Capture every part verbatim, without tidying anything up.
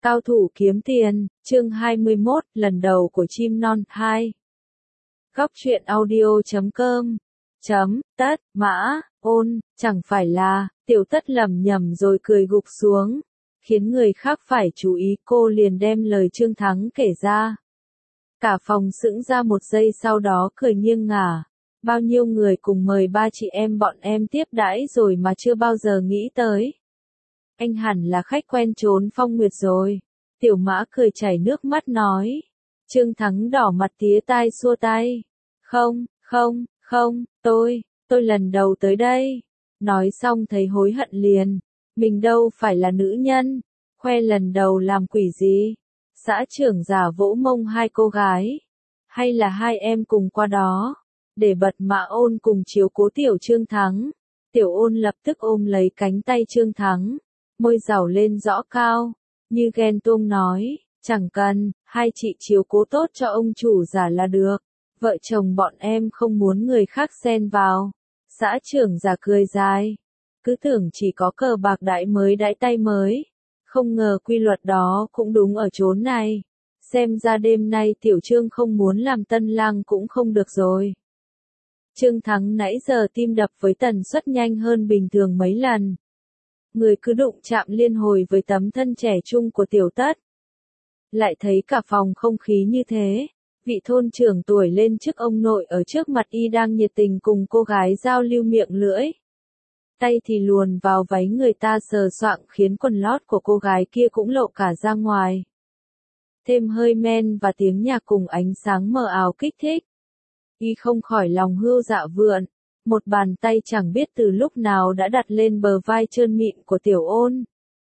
Cao thủ kiếm tiền, chương hai mươi mốt, lần đầu của chim non, hai. Góc truyện audio chấm com, chấm, tất, mã, ôn, chẳng phải là, tiểu tất lầm nhầm rồi cười gục xuống, khiến người khác phải chú ý, cô liền đem lời Trương Thắng kể ra. Cả phòng sững ra một giây, sau đó cười nghiêng ngả. Bao nhiêu người cùng mời ba chị em bọn em tiếp đãi rồi mà chưa bao giờ nghĩ tới. Anh hẳn là khách quen trốn phong nguyệt rồi. Tiểu Mã cười chảy nước mắt nói. Trương Thắng đỏ mặt tía tai xua tay. Không, không, không, tôi, tôi lần đầu tới đây. Nói xong thấy hối hận liền. Mình đâu phải là nữ nhân. Khoe lần đầu làm quỷ gì. Xã trưởng giả vỗ mông hai cô gái. Hay là hai em cùng qua đó. Để bật Mã Ôn cùng chiếu cố tiểu Trương Thắng. Tiểu Ôn lập tức ôm lấy cánh tay Trương Thắng. Môi giảo lên rõ cao. Như ghen tuông nói, chẳng cần, hai chị chiếu cố tốt cho ông chủ giả là được. Vợ chồng bọn em không muốn người khác xen vào. Xã trưởng giả cười dài. Cứ tưởng chỉ có cờ bạc đãi mới đãi tay mới. Không ngờ quy luật đó cũng đúng ở chốn này. Xem ra đêm nay tiểu Trương không muốn làm tân lang cũng không được rồi. Trương Thắng nãy giờ tim đập với tần suất nhanh hơn bình thường mấy lần. Người cứ đụng chạm liên hồi với tấm thân trẻ trung của tiểu tất. Lại thấy cả phòng không khí như thế. Vị thôn trưởng tuổi lên trước ông nội ở trước mặt y đang nhiệt tình cùng cô gái giao lưu miệng lưỡi. Tay thì luồn vào váy người ta sờ soạng khiến quần lót của cô gái kia cũng lộ cả ra ngoài. Thêm hơi men và tiếng nhạc cùng ánh sáng mờ ảo kích thích. Y không khỏi lòng hươu dạ vượn. Một bàn tay chẳng biết từ lúc nào đã đặt lên bờ vai trơn mịn của tiểu Ôn.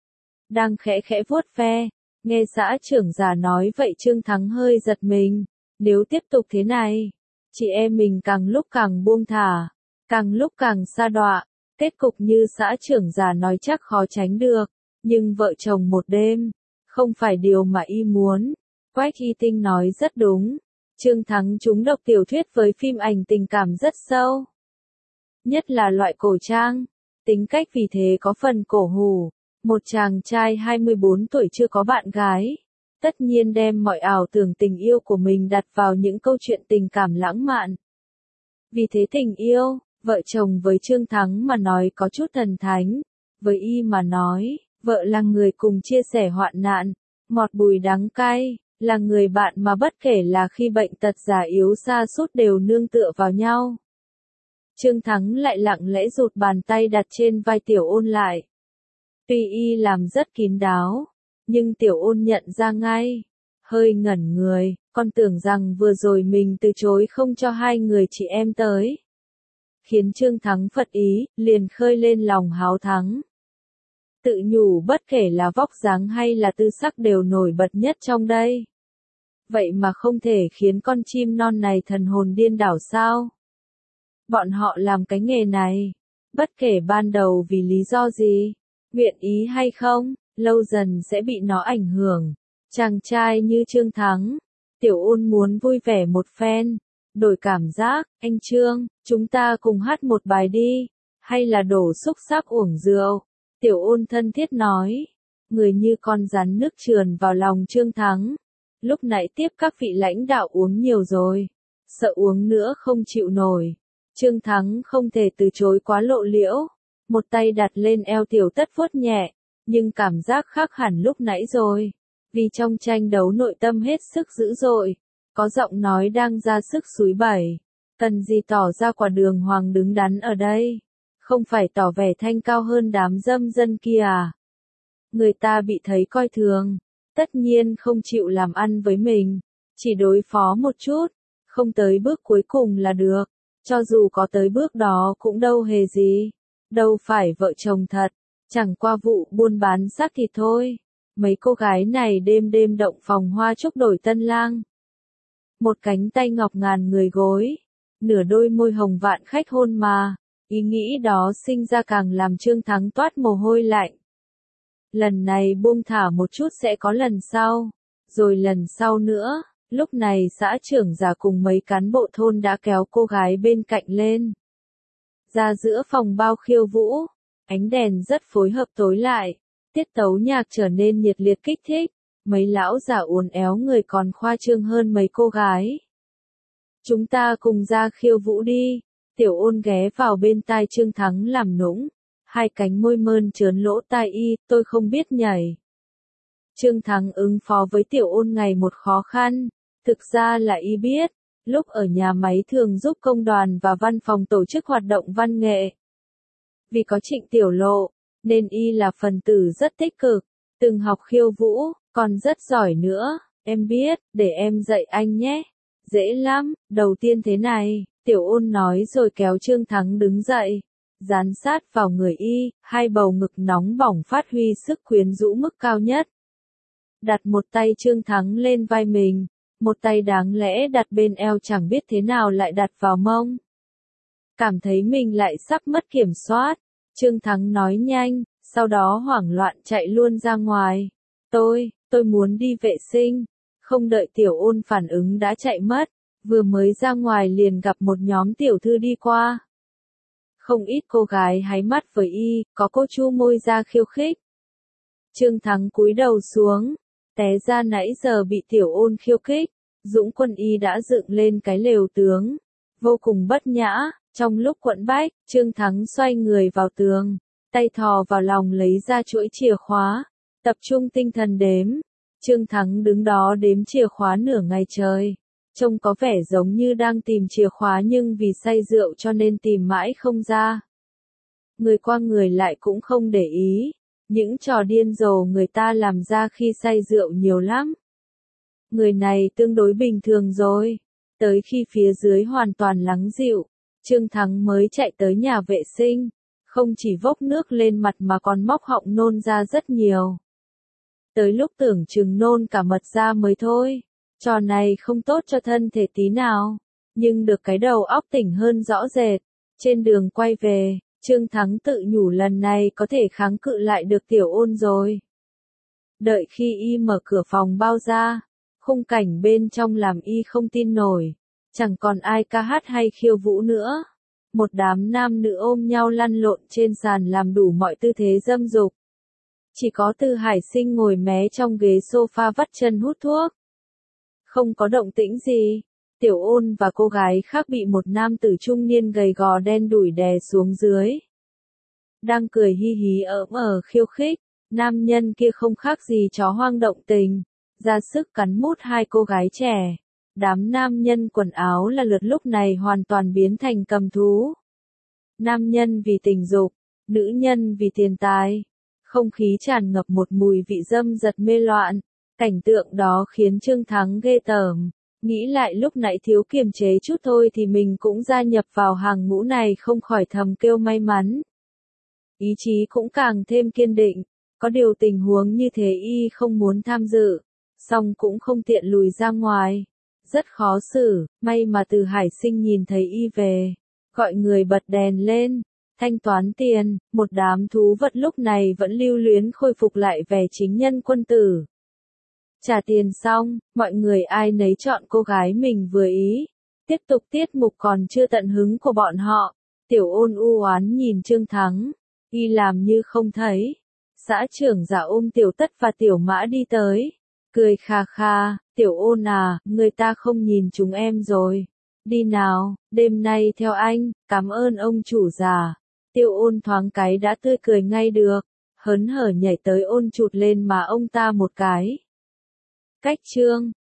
Đang khẽ khẽ vuốt ve, nghe xã trưởng già nói vậy Trương Thắng hơi giật mình. Nếu tiếp tục thế này, chị em mình càng lúc càng buông thả, càng lúc càng sa đọa. Kết cục như xã trưởng già nói chắc khó tránh được, nhưng vợ chồng một đêm, không phải điều mà y muốn. Quách Y Tinh nói rất đúng, Trương Thắng trúng độc tiểu thuyết với phim ảnh tình cảm rất sâu. Nhất là loại cổ trang, tính cách vì thế có phần cổ hủ. Một chàng trai hai mươi bốn tuổi chưa có bạn gái, tất nhiên đem mọi ảo tưởng tình yêu của mình đặt vào những câu chuyện tình cảm lãng mạn. Vì thế tình yêu, vợ chồng với Trương Thắng mà nói có chút thần thánh, với y mà nói, vợ là người cùng chia sẻ hoạn nạn, ngọt bùi đắng cay, là người bạn mà bất kể là khi bệnh tật già yếu sa sút đều nương tựa vào nhau. Trương Thắng lại lặng lẽ rụt bàn tay đặt trên vai tiểu Ôn lại. Tuy y làm rất kín đáo, nhưng tiểu Ôn nhận ra ngay. Hơi ngẩn người, con tưởng rằng vừa rồi mình từ chối không cho hai người chị em tới. Khiến Trương Thắng phật ý, liền khơi lên lòng háo thắng. Tự nhủ bất kể là vóc dáng hay là tư sắc đều nổi bật nhất trong đây. Vậy mà không thể khiến con chim non này thần hồn điên đảo sao? Bọn họ làm cái nghề này, bất kể ban đầu vì lý do gì, nguyện ý hay không, lâu dần sẽ bị nó ảnh hưởng. Chàng trai như Trương Thắng, tiểu Ôn muốn vui vẻ một phen, đổi cảm giác, anh Trương, chúng ta cùng hát một bài đi, hay là đổ xúc xắc uổng rượu. Tiểu Ôn thân thiết nói, người như con rắn nước trườn vào lòng Trương Thắng. Lúc nãy tiếp các vị lãnh đạo uống nhiều rồi, sợ uống nữa không chịu nổi. Trương Thắng không thể từ chối quá lộ liễu, một tay đặt lên eo tiểu tất vuốt nhẹ, nhưng cảm giác khác hẳn lúc nãy rồi, vì trong tranh đấu nội tâm hết sức dữ dội, có giọng nói đang ra sức xúi bẩy, cần gì tỏ ra quả đường hoàng đứng đắn ở đây, không phải tỏ vẻ thanh cao hơn đám dâm dân kia à. Người ta bị thấy coi thường, tất nhiên không chịu làm ăn với mình, chỉ đối phó một chút, không tới bước cuối cùng là được. Cho dù có tới bước đó cũng đâu hề gì, đâu phải vợ chồng thật, chẳng qua vụ buôn bán xác thịt thôi. Mấy cô gái này đêm đêm động phòng hoa chúc đổi tân lang. Một cánh tay ngọc ngàn người gối, nửa đôi môi hồng vạn khách hôn mà, ý nghĩ đó sinh ra càng làm Trương Thắng toát mồ hôi lạnh. Lần này buông thả một chút sẽ có lần sau, rồi lần sau nữa. Lúc này xã trưởng già cùng mấy cán bộ thôn đã kéo cô gái bên cạnh lên. Ra giữa phòng bao khiêu vũ, ánh đèn rất phối hợp tối lại, tiết tấu nhạc trở nên nhiệt liệt kích thích, mấy lão già uốn éo người còn khoa trương hơn mấy cô gái. Chúng ta cùng ra khiêu vũ đi, Tiểu Ôn ghé vào bên tai Trương Thắng làm nũng, hai cánh môi mơn trớn lỗ tai y, tôi không biết nhảy. Trương Thắng ứng phó với Tiểu Ôn ngày một khó khăn, thực ra là y biết, lúc ở nhà máy thường giúp công đoàn và văn phòng tổ chức hoạt động văn nghệ. Vì có Trịnh Tiểu Lộ, nên y là phần tử rất tích cực, từng học khiêu vũ, còn rất giỏi nữa, em biết, để em dạy anh nhé. Dễ lắm, đầu tiên thế này, Tiểu Ôn nói rồi kéo Trương Thắng đứng dậy, dán sát vào người y, hai bầu ngực nóng bỏng phát huy sức quyến rũ mức cao nhất. Đặt một tay Trương Thắng lên vai mình, một tay đáng lẽ đặt bên eo chẳng biết thế nào lại đặt vào mông. Cảm thấy mình lại sắp mất kiểm soát, Trương Thắng nói nhanh, sau đó hoảng loạn chạy luôn ra ngoài. Tôi, tôi muốn đi vệ sinh. Không đợi Tiểu Ôn phản ứng đã chạy mất, vừa mới ra ngoài liền gặp một nhóm tiểu thư đi qua. Không ít cô gái háy mắt với y, có cô chu môi ra khiêu khích. Trương Thắng cúi đầu xuống, té ra nãy giờ bị Tiểu Ôn khiêu khích, Dũng Quân y đã dựng lên cái lều tướng, vô cùng bất nhã. Trong lúc quẫn bách, Trương Thắng xoay người vào tường, tay thò vào lòng lấy ra chuỗi chìa khóa, tập trung tinh thần đếm. Trương Thắng đứng đó đếm chìa khóa nửa ngày trời, trông có vẻ giống như đang tìm chìa khóa nhưng vì say rượu cho nên tìm mãi không ra. Người qua người lại cũng không để ý, những trò điên rồ người ta làm ra khi say rượu nhiều lắm. Người này tương đối bình thường rồi, tới khi phía dưới hoàn toàn lắng dịu, Trương Thắng mới chạy tới nhà vệ sinh, không chỉ vốc nước lên mặt mà còn móc họng nôn ra rất nhiều. Tới lúc tưởng chừng nôn cả mật ra mới thôi, trò này không tốt cho thân thể tí nào, nhưng được cái đầu óc tỉnh hơn rõ rệt. Trên đường quay về, Trương Thắng tự nhủ lần này có thể kháng cự lại được Tiểu Ôn rồi. Đợi khi y mở cửa phòng bao ra, khung cảnh bên trong làm y không tin nổi, chẳng còn ai ca hát hay khiêu vũ nữa. Một đám nam nữ ôm nhau lăn lộn trên sàn làm đủ mọi tư thế dâm dục. Chỉ có Từ Hải Sinh ngồi mé trong ghế sofa vắt chân hút thuốc. Không có động tĩnh gì, Tiểu Ôn và cô gái khác bị một nam tử trung niên gầy gò đen đủi đè xuống dưới. Đang cười hi hí ỡm ở khiêu khích, nam nhân kia không khác gì chó hoang động tình, ra sức cắn mút hai cô gái trẻ. Đám nam nhân quần áo là lượt lúc này hoàn toàn biến thành cầm thú. Nam nhân vì tình dục, nữ nhân vì tiền tài. Không khí tràn ngập một mùi vị dâm dật mê loạn. Cảnh tượng đó khiến Trương Thắng ghê tởm. Nghĩ lại lúc nãy thiếu kiềm chế chút thôi thì mình cũng gia nhập vào hàng ngũ này, không khỏi thầm kêu may mắn. Ý chí cũng càng thêm kiên định. Có điều tình huống như thế y không muốn tham dự, song cũng không tiện lùi ra ngoài. Rất khó xử, may mà Từ Hải Sinh nhìn thấy y về, gọi người bật đèn lên, thanh toán tiền. Một đám thú vật lúc này vẫn lưu luyến khôi phục lại vẻ chính nhân quân tử. Trả tiền xong, mọi người ai nấy chọn cô gái mình vừa ý. Tiếp tục tiết mục còn chưa tận hứng của bọn họ. Tiểu Ôn u oán nhìn Trương Thắng, y làm như không thấy. Xã trưởng Giả ôm Tiểu Tất và Tiểu Mã đi tới, cười kha kha, Tiểu Ôn à, người ta không nhìn chúng em rồi. Đi nào, đêm nay theo anh, cảm ơn ông chủ già. Tiểu Ôn thoáng cái đã tươi cười ngay được, hớn hở nhảy tới ôn chụt lên mà ông ta một cái. Cách chương